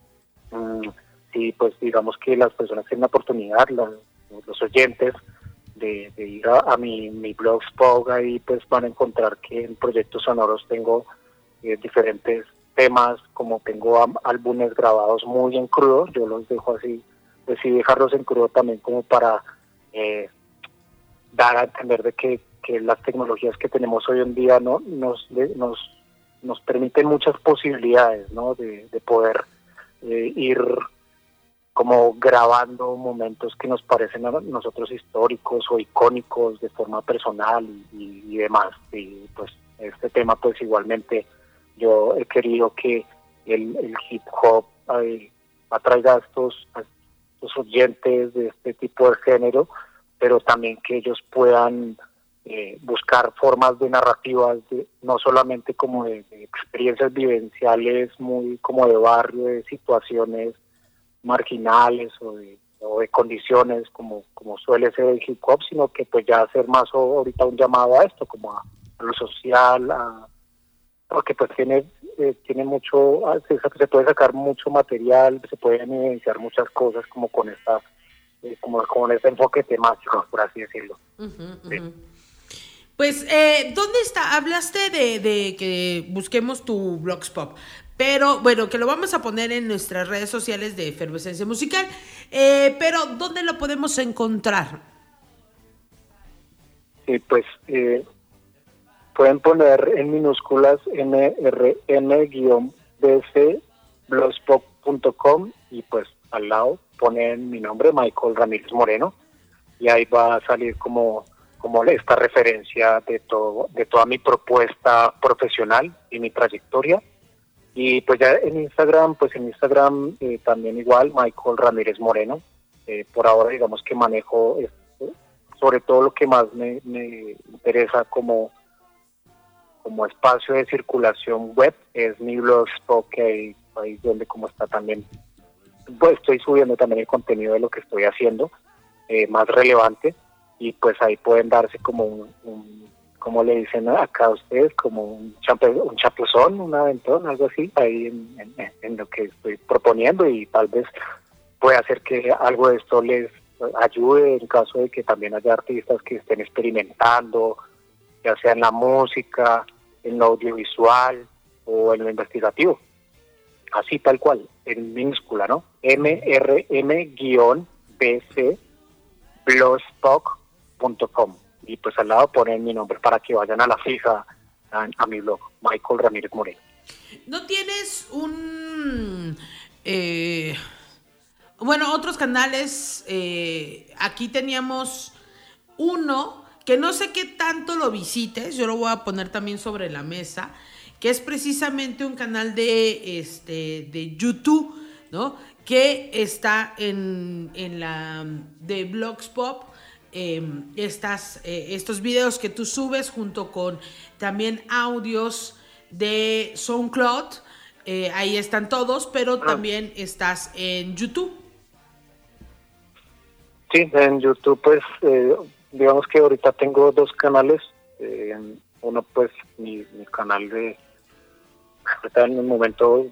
Mm, sí, pues digamos que las personas tienen la oportunidad, los, los oyentes, De, de ir a, a mi, mi blogspot, ahí pues van a encontrar que en proyectos sonoros tengo eh, diferentes temas, como tengo am, álbumes grabados muy en crudo, yo los dejo así, decidí dejarlos en crudo también como para eh, dar a entender de que, que las tecnologías que tenemos hoy en día no nos de, nos nos permiten muchas posibilidades, ¿no? de, de poder eh, ir como grabando momentos que nos parecen a nosotros históricos o icónicos de forma personal y, y, y demás. Y pues este tema pues igualmente yo he querido que el, el hip hop eh, atraiga a estos, a estos oyentes de este tipo de género, pero también que ellos puedan eh, buscar formas de narrativas, de, no solamente como de, de experiencias vivenciales muy como de barrio, de situaciones marginales o de, o de condiciones como como suele ser el hip hop, sino que pues ya hacer más o, ahorita un llamado a esto, como a, a lo social, a, porque pues tiene eh, tiene mucho, se, se puede sacar mucho material, se pueden evidenciar muchas cosas como con esta eh, como con este enfoque temático, por así decirlo. Uh-huh, sí. uh-huh. Pues, eh, ¿dónde está? Hablaste de, de que busquemos tu blogspot, pero bueno, que lo vamos a poner en nuestras redes sociales de Efervescencia Musical, eh, pero ¿dónde lo podemos encontrar? Sí, pues eh, pueden poner en minúsculas M R M B C blogspot punto com y pues al lado ponen mi nombre, Michael Ramírez Moreno, y ahí va a salir como como esta referencia de todo de toda mi propuesta profesional y mi trayectoria. Y pues ya en Instagram, pues en Instagram eh, también igual, Michael Ramírez Moreno. Eh, por ahora digamos que manejo esto, sobre todo lo que más me, me interesa como, como espacio de circulación web es mi blogspot, que ahí, ahí es donde como está también, pues estoy subiendo también el contenido de lo que estoy haciendo, eh, más relevante, y pues ahí pueden darse como un, un como le dicen acá a ustedes, como un, champe, un chapuzón, un aventón, algo así, ahí en, en, en lo que estoy proponiendo, y tal vez pueda hacer que algo de esto les ayude en caso de que también haya artistas que estén experimentando, ya sea en la música, en lo audiovisual o en lo investigativo. Así tal cual, en minúscula, ¿no? M R M B C blogspot punto com. Y pues al lado ponen mi nombre para que vayan a la fija a, a mi blog, Michael Ramírez Moreno. ¿No tienes un... Eh, bueno, otros canales? Eh, aquí teníamos uno que no sé qué tanto lo visites, yo lo voy a poner también sobre la mesa, que es precisamente un canal de, este, de YouTube, ¿no? Que está en, en la de Blogspot. Eh, estas, eh, estos videos que tú subes junto con también audios de SoundCloud, eh, ahí están todos, pero ah. también estás en YouTube. Sí, en YouTube pues eh, digamos que ahorita tengo dos canales, eh, uno pues mi, mi canal de, ahorita en el momento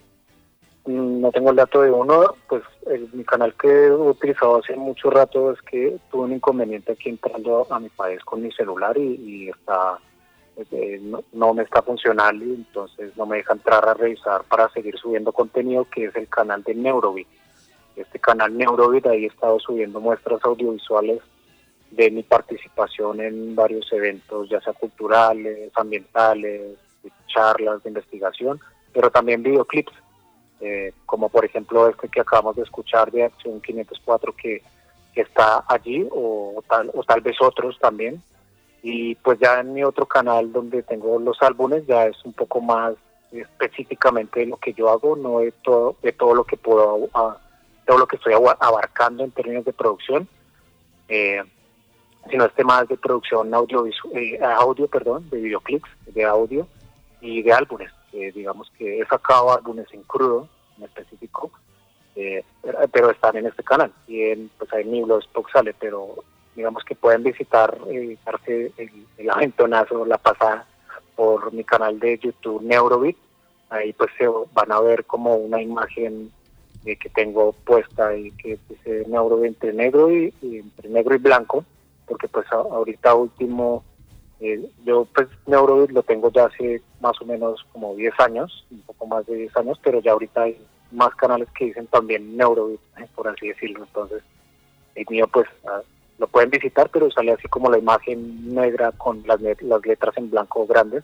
no tengo el dato de uno, pues el, mi canal que he utilizado hace mucho rato es que tuve un inconveniente aquí entrando a mi país con mi celular y, y está eh, no, no me está funcionando, y entonces no me deja entrar a revisar para seguir subiendo contenido, que es el canal de Neurobit. Este canal Neurobit, ahí he estado subiendo muestras audiovisuales de mi participación en varios eventos, ya sea culturales, ambientales, charlas de investigación, pero también videoclips. Eh, como por ejemplo este que acabamos de escuchar de Acción quinientos cuatro que, que está allí, o tal, o tal vez otros también. Y pues ya en mi otro canal donde tengo los álbumes ya es un poco más específicamente de lo que yo hago, no de todo, de todo lo que puedo, a, todo lo que estoy abarcando en términos de producción, eh, sino este más de producción audiovisual, eh, audio, perdón, de videoclips, de audio y de álbumes. Eh, digamos que he sacado álbumes en crudo, en específico, eh, pero están en este canal, y en, pues ahí mi blogspot sale, pero digamos que pueden visitar, eh, darse el, el aventonazo, la pasada, por mi canal de YouTube Neurobit. Ahí pues se van a ver como una imagen eh, que tengo puesta y que dice Neurobit entre negro y, y entre negro y blanco, porque pues a, ahorita último Eh, yo pues Neurobit lo tengo ya hace más o menos como diez años, un poco más de diez años, pero ya ahorita hay más canales que dicen también Neurobit, eh, por así decirlo. Entonces el mío pues uh, lo pueden visitar, pero sale así como la imagen negra con las, las letras en blanco grandes,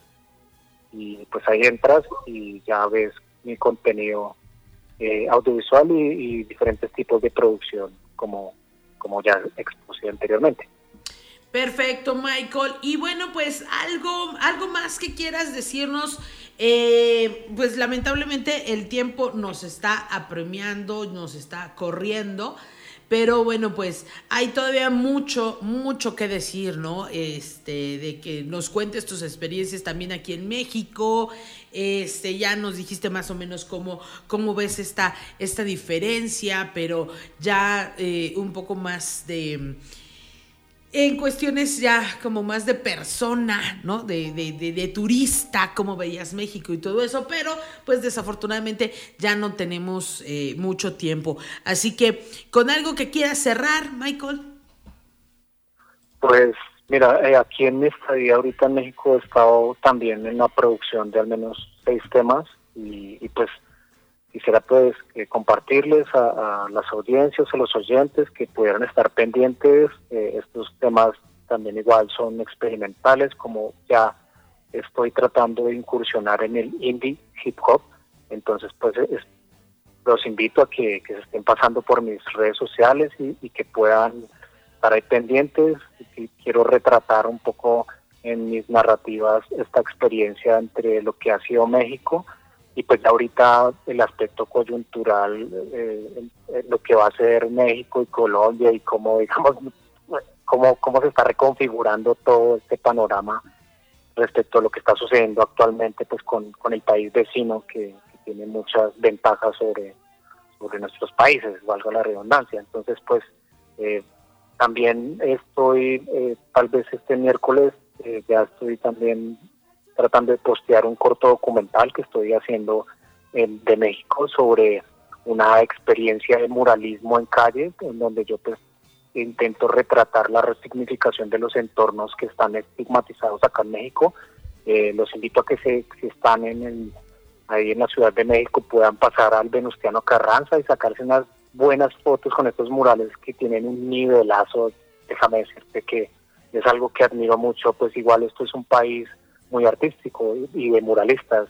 y pues ahí entras y ya ves mi contenido eh, audiovisual y, y diferentes tipos de producción, como, como ya expuse anteriormente. Perfecto, Michael. Y bueno, pues algo, algo más que quieras decirnos. Eh, pues lamentablemente el tiempo nos está apremiando, nos está corriendo. Pero bueno, pues hay todavía mucho, mucho que decir, ¿no? Este, de que nos cuentes tus experiencias también aquí en México. Este, ya nos dijiste más o menos cómo, cómo ves esta, esta diferencia, pero ya eh, un poco más de... en cuestiones ya como más de persona, ¿no? De, de, de, de turista, cómo veías México y todo eso, pero pues desafortunadamente ya no tenemos eh, mucho tiempo. Así que, ¿con algo que quieras cerrar, Michael? Pues, mira, eh, aquí en mi estadía ahorita en México he estado también en la producción de al menos seis temas, y, y pues quisiera pues eh, compartirles a, a las audiencias, a los oyentes, que pudieran estar pendientes. Eh, estos temas también igual son experimentales, como ya estoy tratando de incursionar en el indie hip hop. Entonces pues es, los invito a que, que se estén pasando por mis redes sociales y, y que puedan estar ahí pendientes. Y quiero retratar un poco en mis narrativas esta experiencia entre lo que ha sido México y pues ahorita el aspecto coyuntural, eh, lo que va a ser México y Colombia, y cómo, digamos, cómo, cómo se está reconfigurando todo este panorama respecto a lo que está sucediendo actualmente pues con, con el país vecino, que, que tiene muchas ventajas sobre, sobre nuestros países, valga la redundancia. Entonces pues eh, también estoy, eh, tal vez este miércoles, eh, ya estoy también tratando de postear un corto documental que estoy haciendo en, de México, sobre una experiencia de muralismo en calle, en donde yo pues intento retratar la resignificación de los entornos que están estigmatizados acá en México. Eh, los invito a que se, si están en el, ahí en la Ciudad de México, puedan pasar al Venustiano Carranza y sacarse unas buenas fotos con estos murales que tienen un nivelazo. Déjame decirte que es algo que admiro mucho, pues igual esto es un país muy artístico y de muralistas,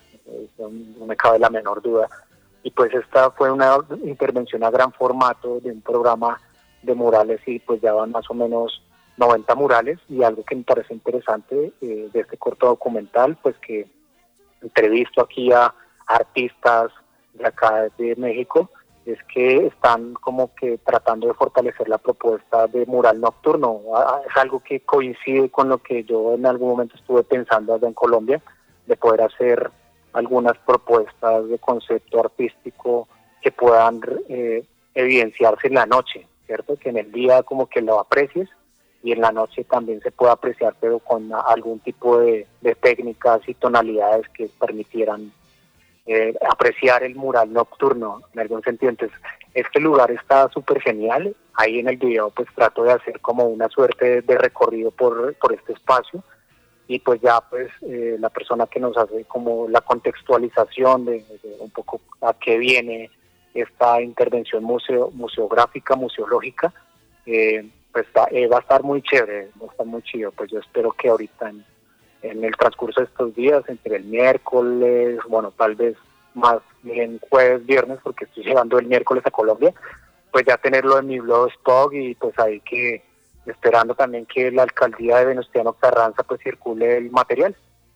no me cabe la menor duda. Y pues esta fue una intervención a gran formato de un programa de murales, y pues ya van más o menos noventa murales. Y algo que me parece interesante eh, de este corto documental, pues que entrevisto aquí a artistas de acá de México, es que están como que tratando de fortalecer la propuesta de mural nocturno. Es algo que coincide con lo que yo en algún momento estuve pensando allá en Colombia, de poder hacer algunas propuestas de concepto artístico que puedan eh, evidenciarse en la noche, ¿cierto? Que en el día como que lo aprecies, y en la noche también se puede apreciar, pero con algún tipo de, de técnicas y tonalidades que permitieran eh, apreciar el mural nocturno en algún sentido. Entonces, este lugar está súper genial. Ahí en el video pues trato de hacer como una suerte de recorrido por, por este espacio, y pues ya pues eh, la persona que nos hace como la contextualización de, de un poco a qué viene esta intervención museo, museográfica, museológica, eh, pues va, eh, va a estar muy chévere, va a estar muy chido. Pues yo espero que ahorita en, en el transcurso de estos días, entre el miércoles, bueno, tal vez más bien jueves, viernes, porque estoy llegando el miércoles a Colombia, pues ya tenerlo en mi blogspot, y pues ahí que esperando también que la alcaldía de Venustiano Carranza pues circule el material.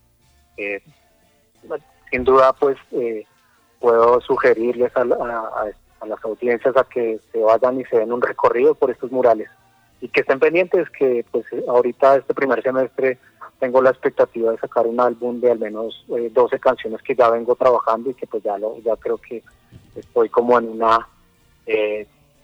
Eh, sin duda pues eh, puedo sugerirles a, a, a las audiencias a que se vayan y se den un recorrido por estos murales, y que estén pendientes que pues ahorita este primer semestre tengo la expectativa de sacar un álbum de al menos eh, doce canciones que ya vengo trabajando, y que pues ya lo ya creo que estoy como en una eh,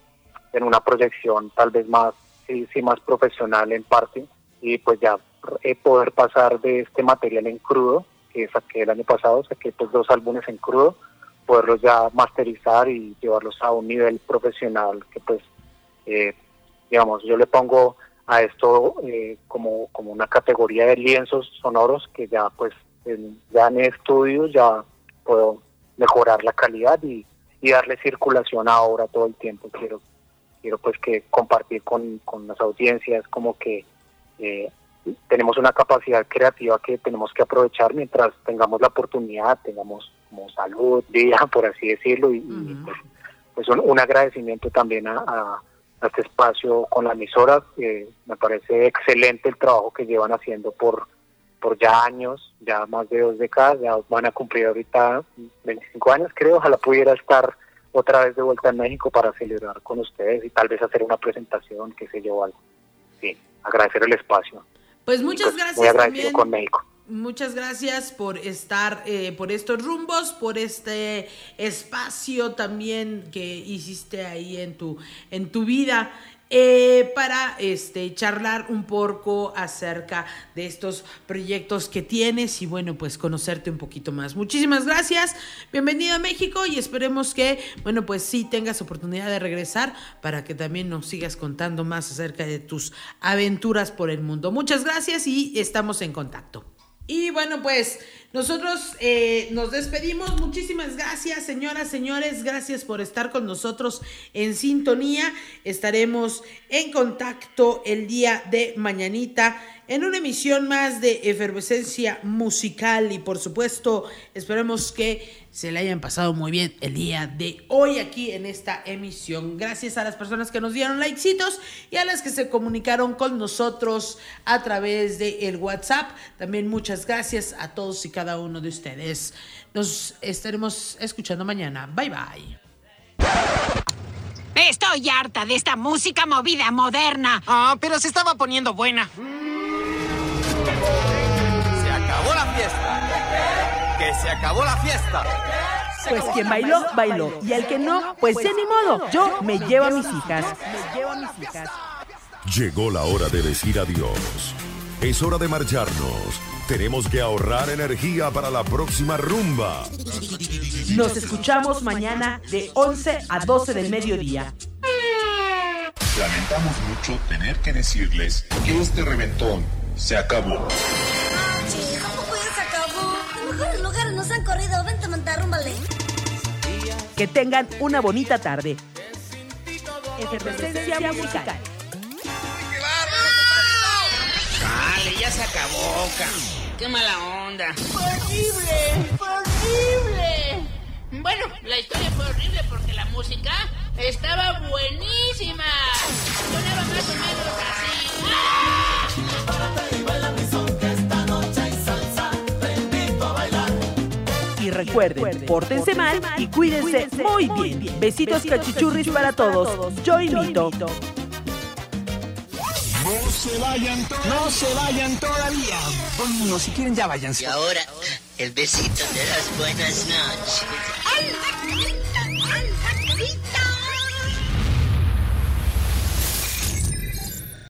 en una proyección tal vez más sí, sí más profesional en parte, y pues ya eh, poder pasar de este material en crudo que saqué el año pasado, saqué pues dos álbumes en crudo, poderlos ya masterizar y llevarlos a un nivel profesional que pues eh, digamos yo le pongo a esto eh, como como una categoría de lienzos sonoros que ya pues en, ya en estudio ya puedo mejorar la calidad y, y darle circulación ahora todo el tiempo. Quiero quiero pues que compartir con, con las audiencias como que eh, tenemos una capacidad creativa que tenemos que aprovechar mientras tengamos la oportunidad, tengamos como salud, vida, por así decirlo, y, uh-huh. y pues, pues un, un agradecimiento también a, a, a este espacio con la emisora. Eh, me parece excelente el trabajo que llevan haciendo por por ya años, ya más de dos décadas, ya van a cumplir ahorita veinticinco años, creo. Ojalá pudiera estar otra vez de vuelta en México para celebrar con ustedes y tal vez hacer una presentación, qué sé yo, algo. Sí, agradecer el espacio. Pues muchas pues, gracias muy agradecido también. Con México. Muchas gracias por estar, eh, por estos rumbos, por este espacio también que hiciste ahí en tu, en tu vida. Eh, para este charlar un poco acerca de estos proyectos que tienes y bueno, pues conocerte un poquito más. Muchísimas gracias, bienvenido a México y esperemos que, bueno, pues sí tengas oportunidad de regresar para que también nos sigas contando más acerca de tus aventuras por el mundo. Muchas gracias y estamos en contacto. Y bueno, pues nosotros eh, nos despedimos. Muchísimas gracias, señoras, señores. Gracias por estar con nosotros en sintonía. Estaremos en contacto el día de mañanita en una emisión más de Efervescencia Musical. Y por supuesto, esperemos que se le hayan pasado muy bien el día de hoy aquí en esta emisión. Gracias a las personas que nos dieron likecitos y a las que se comunicaron con nosotros a través de el WhatsApp. También muchas gracias a todos y cada uno de ustedes. Nos estaremos escuchando mañana. Bye bye. Estoy harta de esta música movida moderna. Ah, oh, pero se estaba poniendo buena. Se acabó la fiesta. Que se acabó la fiesta. Pues quien bailó, bailó. Y el que no, pues ya ni modo. Yo me llevo a mis hijas. Me llevo a mis hijas. Llegó la hora de decir adiós. Es hora de marcharnos. Tenemos que ahorrar energía para la próxima rumba. Nos escuchamos mañana de once a doce del mediodía. Lamentamos mucho tener que decirles que este reventón se acabó. Oye, ¿cómo pues se acabó? Los mejores lugares nos han corrido. Vente a montar, rúmbale. Que tengan una bonita tarde. Efervescencia Musical. Dale, ya se acabó, cabrón. Qué mala onda. ¡Fue horrible! ¡Fue horrible! Bueno, la historia fue horrible porque la música estaba buenísima. Sonaba más o menos así. ¡Ah! Y baila mi son, que esta noche hay salsa. Te invito a bailar. Y recuerden, pórtense mal y cuídense muy bien. Besitos cachichurris para todos. Yo invito. No se vayan, no se vayan todavía. Bueno, si quieren ya váyanse. Y ahora, el besito de las buenas noches. ¡Ay, la carita! ¡Ay, la carita!